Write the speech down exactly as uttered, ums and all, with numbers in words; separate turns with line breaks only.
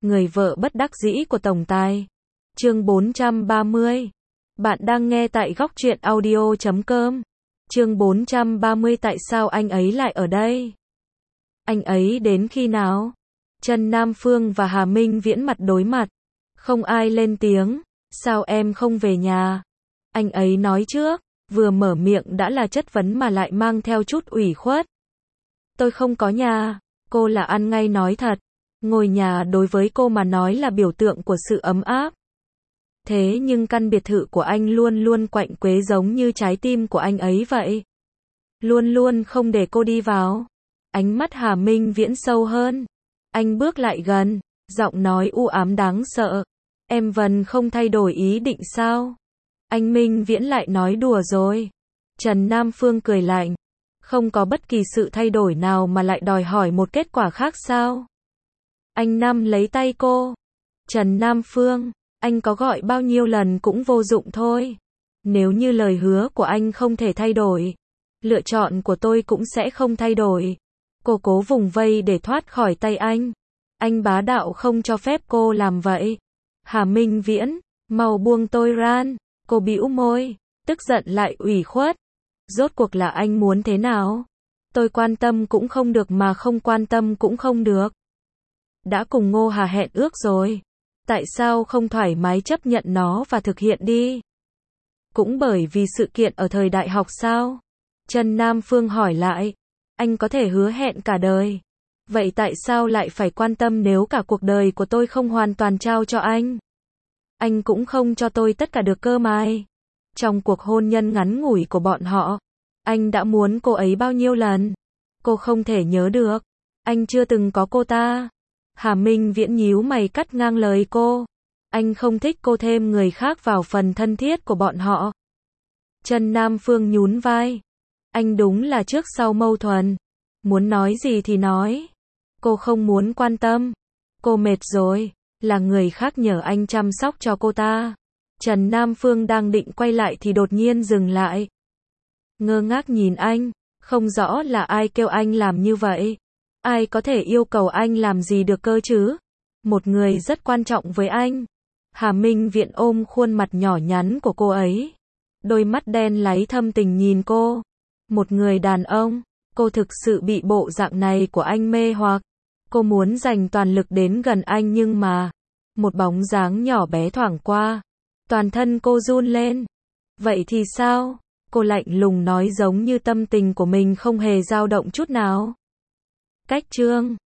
Người vợ bất đắc dĩ của tổng tài. Chương bốn trăm ba mươi. Bạn đang nghe tại góc truyện audio chấm com. Chương bốn trăm ba mươi. Tại sao anh ấy lại ở đây? Anh ấy đến khi nào? Trần Nam Phương và Hà Minh Viễn mặt đối mặt. Không ai lên tiếng. Sao em không về nhà? Anh ấy nói trước. Vừa mở miệng đã là chất vấn mà lại mang theo chút ủy khuất. Tôi không có nhà. Cô là ăn ngay nói thật. Ngôi nhà đối với cô mà nói là biểu tượng của sự ấm áp. Thế nhưng căn biệt thự của anh luôn luôn quạnh quế giống như trái tim của anh ấy vậy. Luôn luôn không để cô đi vào. Ánh mắt Hà Minh Viễn sâu hơn. Anh bước lại gần, giọng nói u ám đáng sợ. Em vẫn không thay đổi ý định sao? Anh Minh Viễn lại nói đùa rồi. Trần Nam Phương cười lạnh. Không có bất kỳ sự thay đổi nào mà lại đòi hỏi một kết quả khác sao? Anh nắm lấy tay cô. Trần Nam Phương, anh có gọi bao nhiêu lần cũng vô dụng thôi. Nếu như lời hứa của anh không thể thay đổi, lựa chọn của tôi cũng sẽ không thay đổi. Cô cố vùng vây để thoát khỏi tay anh. Anh bá đạo không cho phép cô làm vậy. Hà Minh Viễn, mau buông tôi ra. Cô bĩu môi, tức giận lại ủy khuất. Rốt cuộc là anh muốn thế nào? Tôi quan tâm cũng không được mà không quan tâm cũng không được. Đã cùng Ngô Hà hẹn ước rồi. Tại sao không thoải mái chấp nhận nó và thực hiện đi? Cũng bởi vì sự kiện ở thời đại học sao? Trần Nam Phương hỏi lại. Anh có thể hứa hẹn cả đời. Vậy tại sao lại phải quan tâm nếu cả cuộc đời của tôi không hoàn toàn trao cho anh? Anh cũng không cho tôi tất cả được cơ mà. Trong cuộc hôn nhân ngắn ngủi của bọn họ, anh đã muốn cô ấy bao nhiêu lần? Cô không thể nhớ được. Anh chưa từng có cô ta. Hà Minh Viễn nhíu mày cắt ngang lời cô. Anh không thích cô thêm người khác vào phần thân thiết của bọn họ. Trần Nam Phương nhún vai. Anh đúng là trước sau mâu thuẫn. Muốn nói gì thì nói. Cô không muốn quan tâm. Cô mệt rồi. Là người khác nhờ anh chăm sóc cho cô ta. Trần Nam Phương đang định quay lại thì đột nhiên dừng lại. Ngơ ngác nhìn anh. Không rõ là ai kêu anh làm như vậy. Ai có thể yêu cầu anh làm gì được cơ chứ? Một người rất quan trọng với anh. Hà Minh Viễn ôm khuôn mặt nhỏ nhắn của cô ấy. Đôi mắt đen láy thâm tình nhìn cô. Một người đàn ông. Cô thực sự bị bộ dạng này của anh mê hoặc. Cô muốn dành toàn lực đến gần anh nhưng mà. Một bóng dáng nhỏ bé thoảng qua. Toàn thân cô run lên. Vậy thì sao? Cô lạnh lùng nói giống như tâm tình của mình không hề dao động chút nào. Cách chương